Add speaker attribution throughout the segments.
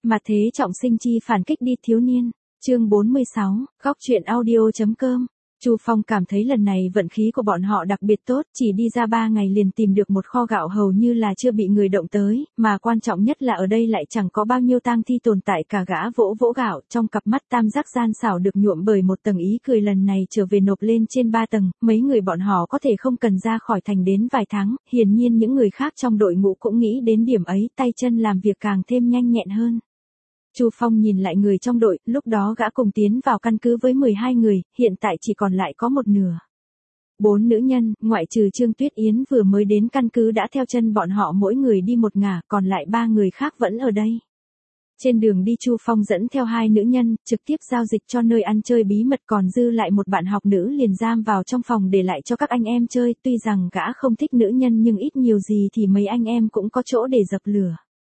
Speaker 1: Mà thế trọng sinh chi phản kích đi thiếu niên. Chương 46, góc truyện audio.com. Chu Phong cảm thấy lần này vận khí của bọn họ đặc biệt tốt, chỉ đi ra 3 ngày liền tìm được một kho gạo hầu như là chưa bị người động tới, mà quan trọng nhất là ở đây lại chẳng có bao nhiêu tang thi tồn tại cả. Gã vỗ vỗ gạo, trong cặp mắt tam giác gian xảo được nhuộm bởi một tầng ý cười, lần này trở về nộp lên trên 3 tầng, mấy người bọn họ có thể không cần ra khỏi thành đến vài tháng, hiển nhiên những người khác trong đội ngũ cũng nghĩ đến điểm ấy, tay chân làm việc càng thêm nhanh nhẹn hơn. Chu Phong nhìn lại người trong đội, lúc đó gã cùng tiến vào căn cứ với 12 người, hiện tại chỉ còn lại có một nửa. 4 nữ nhân, ngoại trừ Trương Tuyết Yến vừa mới đến căn cứ đã theo chân bọn họ mỗi người đi một ngả, còn lại 3 người khác vẫn ở đây. Trên đường đi Chu Phong dẫn theo 2 nữ nhân, trực tiếp giao dịch cho nơi ăn chơi bí mật, còn dư lại một bạn học nữ liền giam vào trong phòng để lại cho các anh em chơi, tuy rằng gã không thích nữ nhân nhưng ít nhiều gì thì mấy anh em cũng có chỗ để dập lửa.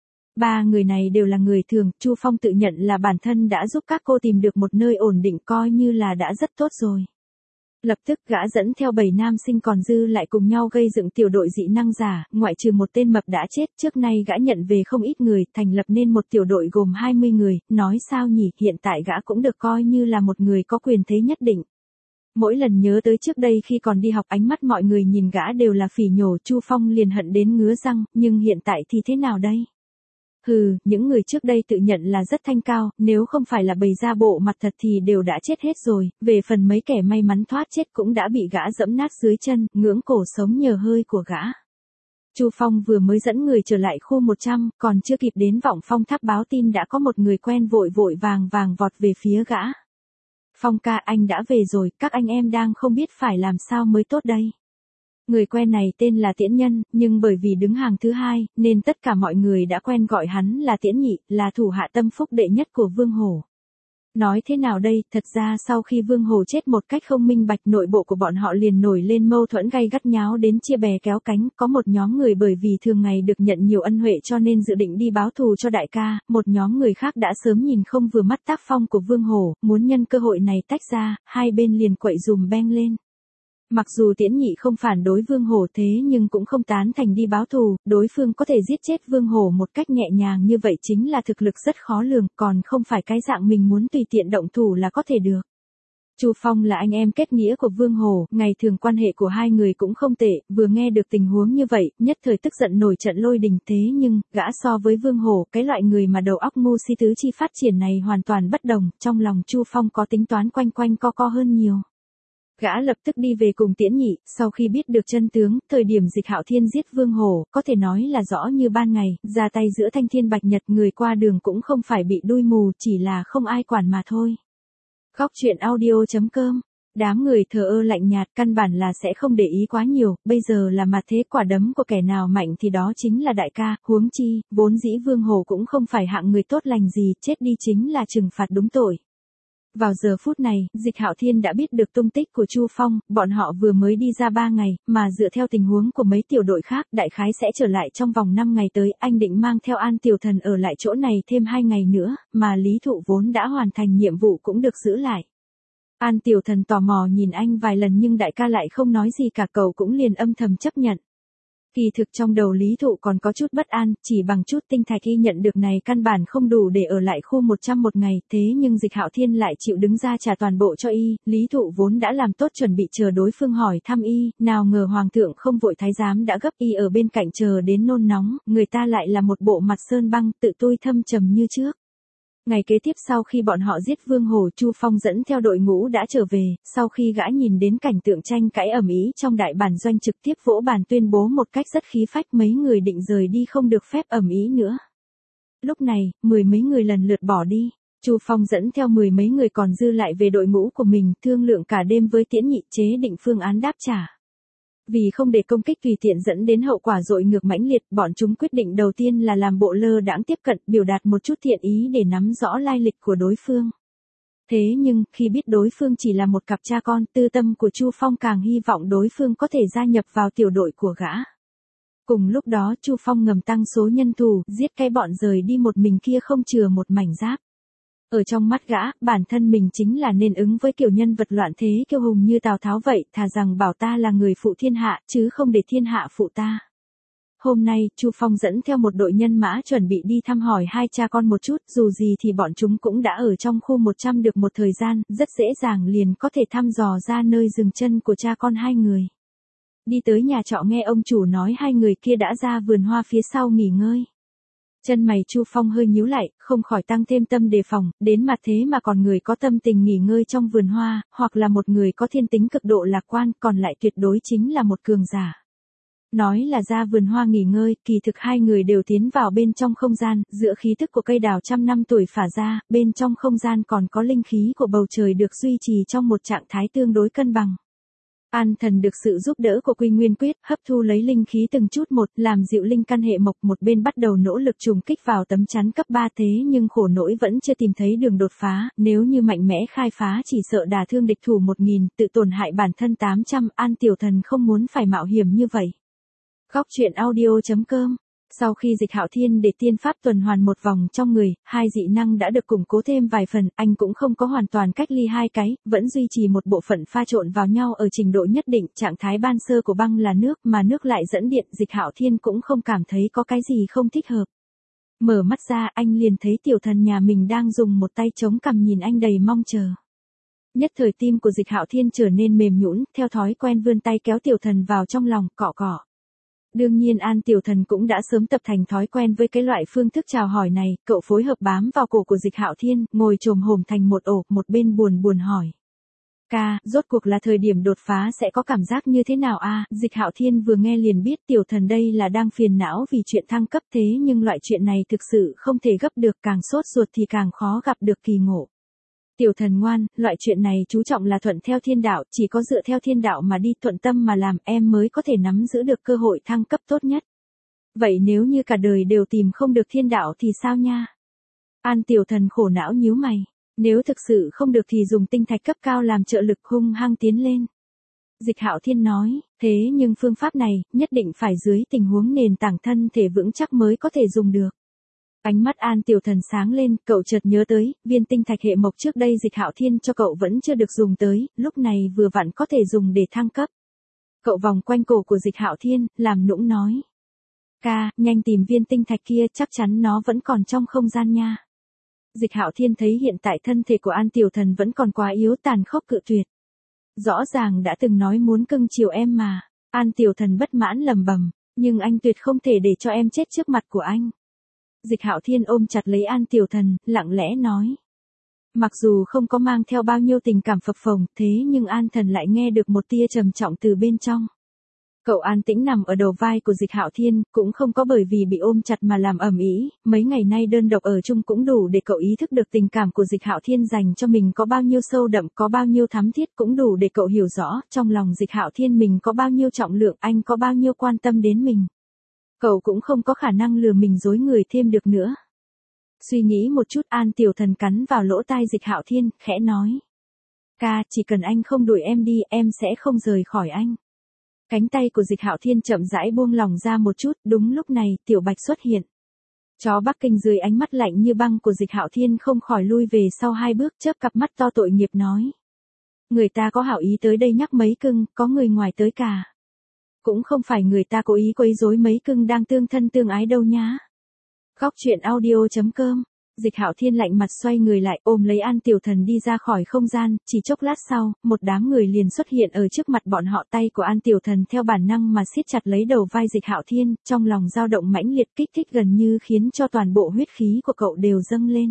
Speaker 1: 3 người này đều là người thường, Chu Phong tự nhận là bản thân đã giúp các cô tìm được một nơi ổn định, coi như là đã rất tốt rồi. Lập tức gã dẫn theo 7 nam sinh còn dư lại cùng nhau gây dựng tiểu đội dị năng giả, ngoại trừ một tên mập đã chết, trước nay gã nhận về không ít người, thành lập nên một tiểu đội gồm 20 người, nói sao nhỉ, hiện tại gã cũng được coi như là một người có quyền thế nhất định. Mỗi lần nhớ tới trước đây khi còn đi học, ánh mắt mọi người nhìn gã đều là phỉ nhổ, Chu Phong liền hận đến ngứa răng, nhưng hiện tại thì thế nào đây? Hừ, những người trước đây tự nhận là rất thanh cao, nếu không phải là bày ra bộ mặt thật thì đều đã chết hết rồi, về phần mấy kẻ may mắn thoát chết cũng đã bị gã dẫm nát dưới chân, ngưỡng cổ sống nhờ hơi của gã. Chu Phong vừa mới dẫn người trở lại khu 100, còn chưa kịp đến Vọng Phong Tháp báo tin đã có một người quen vội vàng vọt về phía gã. Phong ca, anh đã về rồi, các anh em đang không biết phải làm sao mới tốt đây. Người quen này tên là Tiễn Nhân, nhưng bởi vì đứng hàng thứ 2, nên tất cả mọi người đã quen gọi hắn là Tiễn Nhị, là thủ hạ tâm phúc đệ nhất của Vương Hổ. Nói thế nào đây, thật ra sau khi Vương Hổ chết một cách không minh bạch, nội bộ của bọn họ liền nổi lên mâu thuẫn gay gắt, nháo đến chia bè kéo cánh, có một nhóm người bởi vì thường ngày được nhận nhiều ân huệ cho nên dự định đi báo thù cho đại ca, một nhóm người khác đã sớm nhìn không vừa mắt tác phong của Vương Hổ, muốn nhân cơ hội này tách ra, hai bên liền quậy dùm beng lên. Mặc dù Tiễn Nhị không phản đối Vương Hổ thế nhưng cũng không tán thành đi báo thù, đối phương có thể giết chết Vương Hổ một cách nhẹ nhàng như vậy chính là thực lực rất khó lường, còn không phải cái dạng mình muốn tùy tiện động thủ là có thể được. Chu Phong là anh em kết nghĩa của Vương Hổ, ngày thường quan hệ của hai người cũng không tệ, vừa nghe được tình huống như vậy, nhất thời tức giận nổi trận lôi đình, thế nhưng, gã so với Vương Hổ, cái loại người mà đầu óc ngu si tứ chi phát triển này hoàn toàn bất đồng, trong lòng Chu Phong có tính toán quanh quanh co hơn nhiều. Gã lập tức đi về cùng Tiễn Nhị, sau khi biết được chân tướng, thời điểm Dịch Hạo Thiên giết Vương Hổ, có thể nói là rõ như ban ngày, ra tay giữa thanh thiên bạch nhật, người qua đường cũng không phải bị đuôi mù, chỉ là không ai quản mà thôi. Góc truyện audio.com. Đám người thờ ơ lạnh nhạt, căn bản là sẽ không để ý quá nhiều, bây giờ là mặt thế, quả đấm của kẻ nào mạnh thì đó chính là đại ca, huống chi, vốn dĩ Vương Hổ cũng không phải hạng người tốt lành gì, chết đi chính là trừng phạt đúng tội. Vào giờ phút này, Dịch Hạo Thiên đã biết được tung tích của Chu Phong, bọn họ vừa mới đi ra 3 ngày, mà dựa theo tình huống của mấy tiểu đội khác, đại khái sẽ trở lại trong vòng 5 ngày tới, anh định mang theo An Tiểu Thần ở lại chỗ này thêm 2 ngày nữa, mà Lý Thụ vốn đã hoàn thành nhiệm vụ cũng được giữ lại. An Tiểu Thần tò mò nhìn anh vài lần nhưng đại ca lại không nói gì cả, cậu cũng liền âm thầm chấp nhận. Kỳ thực trong đầu Lý Thụ còn có chút bất an, chỉ bằng chút tinh thạch y nhận được này căn bản không đủ để ở lại khu 100 một ngày, thế nhưng Dịch Hạo Thiên lại chịu đứng ra trả toàn bộ cho y, Lý Thụ vốn đã làm tốt chuẩn bị chờ đối phương hỏi thăm y, nào ngờ Hoàng thượng không vội, thái giám đã gấp, y ở bên cạnh chờ đến nôn nóng, người ta lại là một bộ mặt sơn băng, tự tui thâm trầm như trước. Ngày kế tiếp sau khi bọn họ giết Vương Hổ, Chu Phong dẫn theo đội ngũ đã trở về, sau khi gã nhìn đến cảnh tượng tranh cãi ầm ĩ trong đại bản doanh trực tiếp vỗ bàn tuyên bố một cách rất khí phách, mấy người định rời đi không được phép ầm ĩ nữa. Lúc này, 10 mấy người lần lượt bỏ đi, Chu Phong dẫn theo 10 mấy người còn dư lại về đội ngũ của mình, thương lượng cả đêm với Tiễn Nhị, chế định phương án đáp trả. Vì không để công kích tùy tiện dẫn đến hậu quả dội ngược mãnh liệt, bọn chúng quyết định đầu tiên là làm bộ lơ đãng tiếp cận, biểu đạt một chút thiện ý để nắm rõ lai lịch của đối phương. Thế nhưng, khi biết đối phương chỉ là một cặp cha con, tư tâm của Chu Phong càng hy vọng đối phương có thể gia nhập vào tiểu đội của gã. Cùng lúc đó Chu Phong ngầm tăng số nhân thủ, giết cái bọn rời đi một mình kia không chừa một mảnh giáp. Ở trong mắt gã, bản thân mình chính là nên ứng với kiểu nhân vật loạn thế kiêu hùng như Tào Tháo vậy, thà rằng bảo ta là người phụ thiên hạ, chứ không để thiên hạ phụ ta. hôm nay Chu Phong dẫn theo một đội nhân mã chuẩn bị đi thăm hỏi hai cha con một chút, dù gì thì bọn chúng cũng đã ở trong khu 100 được một thời gian, rất dễ dàng liền có thể thăm dò ra nơi dừng chân của cha con hai người. Đi tới nhà trọ nghe ông chủ nói hai người kia đã ra vườn hoa phía sau nghỉ ngơi. Chân mày Chu Phong hơi nhíu lại, không khỏi tăng thêm tâm đề phòng, đến mặt thế mà còn người có tâm tình nghỉ ngơi trong vườn hoa, hoặc là một người có thiên tính cực độ lạc quan, còn lại tuyệt đối chính là một cường giả. Nói là ra vườn hoa nghỉ ngơi, kỳ thực hai người đều tiến vào bên trong không gian, giữa khí thức của cây đào trăm năm tuổi phả ra, bên trong không gian còn có linh khí của bầu trời được duy trì trong một trạng thái tương đối cân bằng. An Thần được sự giúp đỡ của Quy Nguyên Quyết, hấp thu lấy linh khí từng chút một, làm dịu linh căn hệ mộc, một bên bắt đầu nỗ lực trùng kích vào tấm chắn cấp 3 thế nhưng khổ nỗi vẫn chưa tìm thấy đường đột phá, nếu như mạnh mẽ khai phá chỉ sợ đả thương địch thủ 1000, tự tổn hại bản thân 800, An Tiểu Thần không muốn phải mạo hiểm như vậy. Góc truyện audio.com. Sau khi Dịch Hạo Thiên để tiên pháp tuần hoàn một vòng trong người, hai dị năng đã được củng cố thêm vài phần, anh cũng không có hoàn toàn cách ly hai cái, vẫn duy trì một bộ phận pha trộn vào nhau ở trình độ nhất định, trạng thái ban sơ của băng là nước mà nước lại dẫn điện, Dịch Hạo Thiên cũng không cảm thấy có cái gì không thích hợp. Mở mắt ra anh liền thấy tiểu thần nhà mình đang dùng một tay chống cằm nhìn anh đầy mong chờ. Nhất thời tim của Dịch Hạo Thiên trở nên mềm nhũn, theo thói quen vươn tay kéo tiểu thần vào trong lòng, cọ cọ. Đương nhiên An Tiểu Thần cũng đã sớm tập thành thói quen với cái loại phương thức chào hỏi này, cậu phối hợp bám vào cổ của Dịch Hạo Thiên, ngồi chồm hổm thành một ổ, một bên buồn buồn hỏi. Ca, rốt cuộc là thời điểm đột phá sẽ có cảm giác như thế nào a? Dịch Hạo Thiên vừa nghe liền biết Tiểu Thần đây là đang phiền não vì chuyện thăng cấp thế nhưng loại chuyện này thực sự không thể gấp được, càng sốt ruột thì càng khó gặp được kỳ ngộ. Tiểu Thần ngoan, loại chuyện này chú trọng là thuận theo thiên đạo, chỉ có dựa theo thiên đạo mà đi, thuận tâm mà làm, em mới có thể nắm giữ được cơ hội thăng cấp tốt nhất. Vậy nếu như cả đời đều tìm không được thiên đạo thì sao nha? An Tiểu Thần khổ não nhíu mày, nếu thực sự không được thì dùng tinh thạch cấp cao làm trợ lực hung hăng tiến lên. Dịch Hạo Thiên nói, thế nhưng phương pháp này, nhất định phải dưới tình huống nền tảng thân thể vững chắc mới có thể dùng được. Ánh mắt An Tiểu Thần sáng lên, cậu chợt nhớ tới, viên tinh thạch hệ mộc trước đây Dịch Hạo Thiên cho cậu vẫn chưa được dùng tới, lúc này vừa vặn có thể dùng để thăng cấp. Cậu vòng quanh cổ của Dịch Hạo Thiên, làm nũng nói. Ca, nhanh tìm viên tinh thạch kia, chắc chắn nó vẫn còn trong không gian nha. Dịch Hạo Thiên thấy hiện tại thân thể của An Tiểu Thần vẫn còn quá yếu, tàn khốc cự tuyệt. Rõ ràng đã từng nói muốn cưng chiều em mà. An Tiểu Thần bất mãn lầm bầm, nhưng anh tuyệt không thể để cho em chết trước mặt của anh. Dịch Hạo Thiên ôm chặt lấy An Tiểu Thần, lặng lẽ nói. Mặc dù không có mang theo bao nhiêu tình cảm phập phồng, thế nhưng An Thần lại nghe được một tia trầm trọng từ bên trong. Cậu an tĩnh nằm ở đầu vai của Dịch Hạo Thiên, cũng không có bởi vì bị ôm chặt mà làm ầm ĩ, mấy ngày nay đơn độc ở chung cũng đủ để cậu ý thức được tình cảm của Dịch Hạo Thiên dành cho mình có bao nhiêu sâu đậm, có bao nhiêu thắm thiết, cũng đủ để cậu hiểu rõ, trong lòng Dịch Hạo Thiên mình có bao nhiêu trọng lượng, anh có bao nhiêu quan tâm đến mình. Cậu cũng không có khả năng lừa mình dối người thêm được nữa. Suy nghĩ một chút, An Tiểu Thần cắn vào lỗ tai Dịch Hạo Thiên, khẽ nói. Ca, chỉ cần anh không đuổi em đi, em sẽ không rời khỏi anh. Cánh tay của Dịch Hạo Thiên chậm rãi buông lỏng ra một chút, đúng lúc này, Tiểu Bạch xuất hiện. Chó Bắc Kinh dưới ánh mắt lạnh như băng của Dịch Hạo Thiên không khỏi lui về sau 2 bước, chớp cặp mắt to tội nghiệp nói. Người ta có hảo ý tới đây nhắc mấy cưng, có người ngoài tới cả. Cũng không phải người ta cố ý quấy rối mấy cưng đang tương thân tương ái đâu nhá. Góc truyện audio.com. Dịch Hạo Thiên lạnh mặt xoay người lại, ôm lấy An Tiểu Thần đi ra khỏi không gian, chỉ chốc lát sau, một đám người liền xuất hiện ở trước mặt bọn họ, tay của An Tiểu Thần theo bản năng mà siết chặt lấy đầu vai Dịch Hạo Thiên, trong lòng dao động mãnh liệt, kích thích gần như khiến cho toàn bộ huyết khí của cậu đều dâng lên.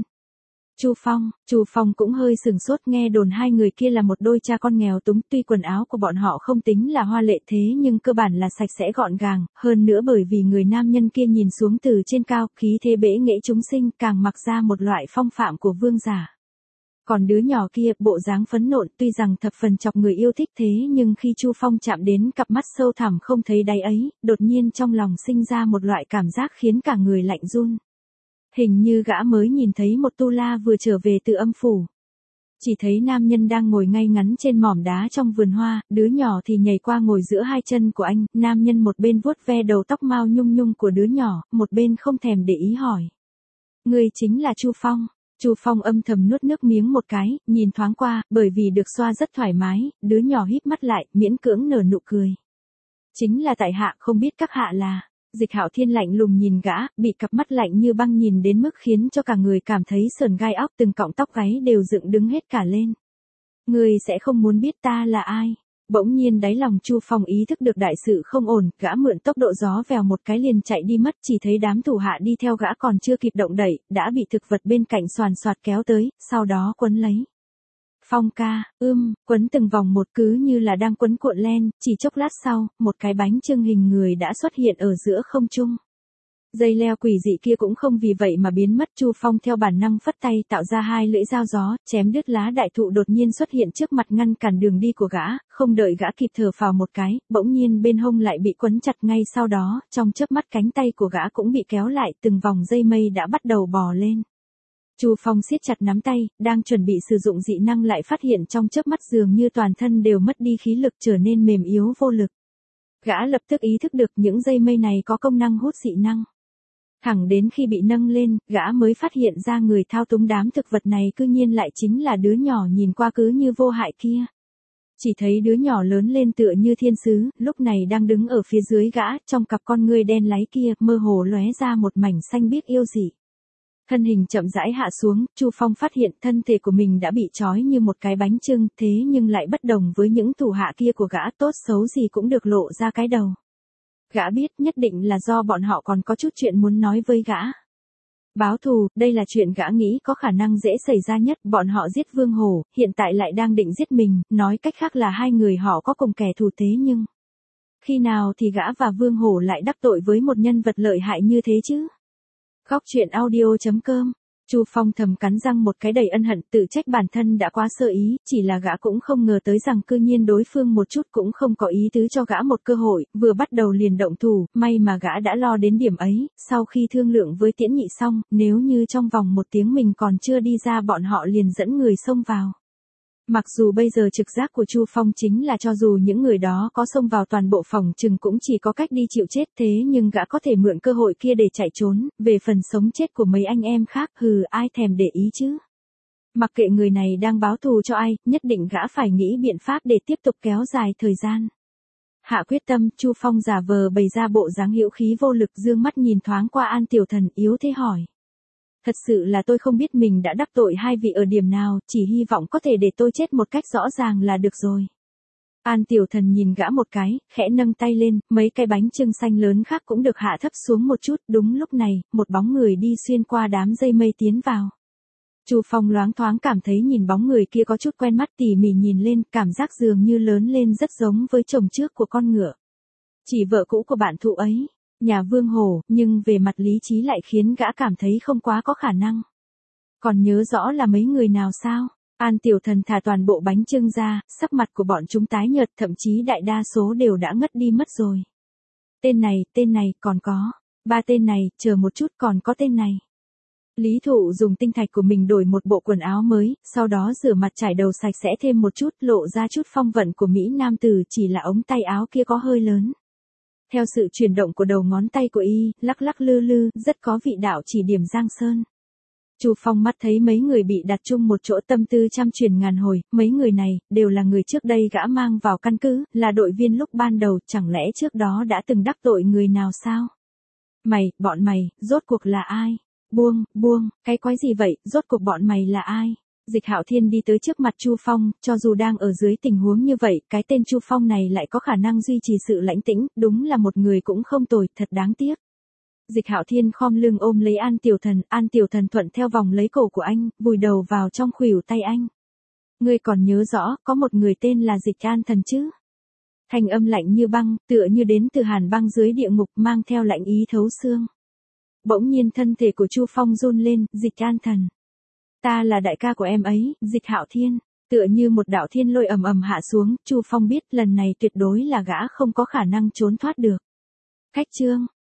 Speaker 1: Chu Phong cũng hơi sừng sốt, nghe đồn hai người kia là một đôi cha con nghèo túng, tuy quần áo của bọn họ không tính là hoa lệ thế nhưng cơ bản là sạch sẽ gọn gàng, hơn nữa bởi vì người nam nhân kia nhìn xuống từ trên cao, khí thế bẽ nghệ chúng sinh, càng mặc ra một loại phong phạm của vương giả. Còn đứa nhỏ kia, bộ dáng phấn nộn, tuy rằng thập phần chọc người yêu thích thế nhưng khi Chu Phong chạm đến cặp mắt sâu thẳm không thấy đáy ấy, đột nhiên trong lòng sinh ra một loại cảm giác khiến cả người lạnh run. Hình như gã mới nhìn thấy một tu la vừa trở về từ âm phủ. Chỉ thấy nam nhân đang ngồi ngay ngắn trên mỏm đá trong vườn hoa, đứa nhỏ thì nhảy qua ngồi giữa hai chân của anh, nam nhân một bên vuốt ve đầu tóc mao nhung nhung của đứa nhỏ, một bên không thèm để ý hỏi. Người chính là Chu Phong. Chu Phong âm thầm nuốt nước miếng một cái, nhìn thoáng qua, bởi vì được xoa rất thoải mái, đứa nhỏ híp mắt lại, miễn cưỡng nở nụ cười. Chính là tại hạ, không biết các hạ là. Dịch Hạo Thiên lạnh lùng nhìn gã, bị cặp mắt lạnh như băng nhìn đến mức khiến cho cả người cảm thấy sờn gai óc, từng cọng tóc gáy đều dựng đứng hết cả lên. Ngươi sẽ không muốn biết ta là ai. Bỗng nhiên đáy lòng Chu Phong ý thức được đại sự không ổn, gã mượn tốc độ gió vèo một cái liền chạy đi mất, chỉ thấy đám thủ hạ đi theo gã còn chưa kịp động đậy, đã bị thực vật bên cạnh xoàn xoạt kéo tới, sau đó quấn lấy. Phong ca, quấn từng vòng một cứ như là đang quấn cuộn len, chỉ chốc lát sau, một cái bánh chưng hình người đã xuất hiện ở giữa không trung. Dây leo quỷ dị kia cũng không vì vậy mà biến mất, Chu Phong theo bản năng phất tay tạo ra hai lưỡi dao gió, chém đứt lá đại thụ đột nhiên xuất hiện trước mặt ngăn cản đường đi của gã, không đợi gã kịp thở phào một cái, bỗng nhiên bên hông lại bị quấn chặt ngay sau đó, trong chớp mắt cánh tay của gã cũng bị kéo lại, từng vòng dây mây đã bắt đầu bò lên. Chu Phong siết chặt nắm tay, đang chuẩn bị sử dụng dị năng lại phát hiện trong chớp mắt dường như toàn thân đều mất đi khí lực, trở nên mềm yếu vô lực. Gã lập tức ý thức được những dây mây này có công năng hút dị năng. Thẳng đến khi bị nâng lên, gã mới phát hiện ra người thao túng đám thực vật này cư nhiên lại chính là đứa nhỏ nhìn qua cứ như vô hại kia. Chỉ thấy đứa nhỏ lớn lên tựa như thiên sứ, lúc này đang đứng ở phía dưới gã, trong cặp con ngươi đen láy kia, mơ hồ lóe ra một mảnh xanh biếc yêu dị. Thân hình chậm rãi hạ xuống, Chu Phong phát hiện thân thể của mình đã bị trói như một cái bánh chưng, thế nhưng lại bất đồng với những thủ hạ kia của gã, tốt xấu gì cũng được lộ ra cái đầu. Gã biết nhất định là do bọn họ còn có chút chuyện muốn nói với gã. Báo thù, đây là chuyện gã nghĩ có khả năng dễ xảy ra nhất, bọn họ giết Vương Hổ, hiện tại lại đang định giết mình, nói cách khác là hai người họ có cùng kẻ thù, thế nhưng khi nào thì gã và Vương Hổ lại đắc tội với một nhân vật lợi hại như thế chứ? Góc truyện audio.com. Chu Phong thầm cắn răng một cái đầy ân hận, tự trách bản thân đã quá sơ ý, chỉ là gã cũng không ngờ tới rằng cư nhiên đối phương một chút cũng không có ý tứ cho gã một cơ hội, vừa bắt đầu liền động thủ, may mà gã đã lo đến điểm ấy, sau khi thương lượng với Tiễn Nhị xong, nếu như trong vòng 1 tiếng mình còn chưa đi ra bọn họ liền dẫn người xông vào. Mặc dù bây giờ trực giác của Chu Phong chính là cho dù những người đó có xông vào toàn bộ phòng chừng cũng chỉ có cách đi chịu chết, thế nhưng gã có thể mượn cơ hội kia để chạy trốn, về phần sống chết của mấy anh em khác ai thèm để ý chứ. Mặc kệ người này đang báo thù cho ai, nhất định gã phải nghĩ biện pháp để tiếp tục kéo dài thời gian. Hạ quyết tâm, Chu Phong giả vờ bày ra bộ dáng hữu khí vô lực, dương mắt nhìn thoáng qua An Tiểu Thần, yếu thế hỏi. Thật sự là tôi không biết mình đã đắc tội hai vị ở điểm nào, chỉ hy vọng có thể để tôi chết một cách rõ ràng là được rồi. An Tiểu Thần nhìn gã một cái, khẽ nâng tay lên, mấy cái bánh chưng xanh lớn khác cũng được hạ thấp xuống một chút, đúng lúc này, một bóng người đi xuyên qua đám dây mây tiến vào. Chu Phong loáng thoáng cảm thấy nhìn bóng người kia có chút quen mắt, tỉ mỉ nhìn lên, cảm giác dường như lớn lên rất giống với chồng trước của con ngựa. Chỉ vợ cũ của bạn thụ ấy. Nhà Vương Hổ, nhưng về mặt lý trí lại khiến gã cảm thấy không quá có khả năng. Còn nhớ rõ là mấy người nào sao? An Tiểu Thần thả toàn bộ bánh chưng ra, sắc mặt của bọn chúng tái nhợt, thậm chí đại đa số đều đã ngất đi mất rồi. Tên này, còn có. 3 tên này, chờ một chút, còn có tên này. Lý Thụ dùng tinh thạch của mình đổi một bộ quần áo mới, sau đó rửa mặt trải đầu sạch sẽ thêm một chút, lộ ra chút phong vận của Mỹ Nam tử, chỉ là ống tay áo kia có hơi lớn. Theo sự chuyển động của đầu ngón tay của y, lắc lắc lư lư, rất có vị đạo chỉ điểm Giang Sơn. Chu Phong mắt thấy mấy người bị đặt chung một chỗ, tâm tư trăm chuyển ngàn hồi, mấy người này, đều là người trước đây gã mang vào căn cứ, là đội viên lúc ban đầu, chẳng lẽ trước đó đã từng đắc tội người nào sao? Bọn mày, rốt cuộc là ai? Buông, cái quái gì vậy, rốt cuộc bọn mày là ai? Dịch Hạo Thiên đi tới trước mặt Chu Phong, cho dù đang ở dưới tình huống như vậy, cái tên Chu Phong này lại có khả năng duy trì sự lãnh tĩnh, đúng là một người cũng không tồi, thật đáng tiếc. Dịch Hạo Thiên khom lưng ôm lấy An Tiểu Thần thuận theo vòng lấy cổ của anh, vùi đầu vào trong khuỷu tay anh. Ngươi còn nhớ rõ, có một người tên là Dịch An Thần chứ? Thanh âm lạnh như băng, tựa như đến từ hàn băng dưới địa ngục, mang theo lạnh ý thấu xương. Bỗng nhiên thân thể của Chu Phong run lên, Dịch An Thần. Ta là đại ca của em ấy, Dịch Hạo Thiên. Tựa như một đạo thiên lôi ầm ầm hạ xuống, Chu Phong biết lần này tuyệt đối là gã không có khả năng trốn thoát được. Khách trương,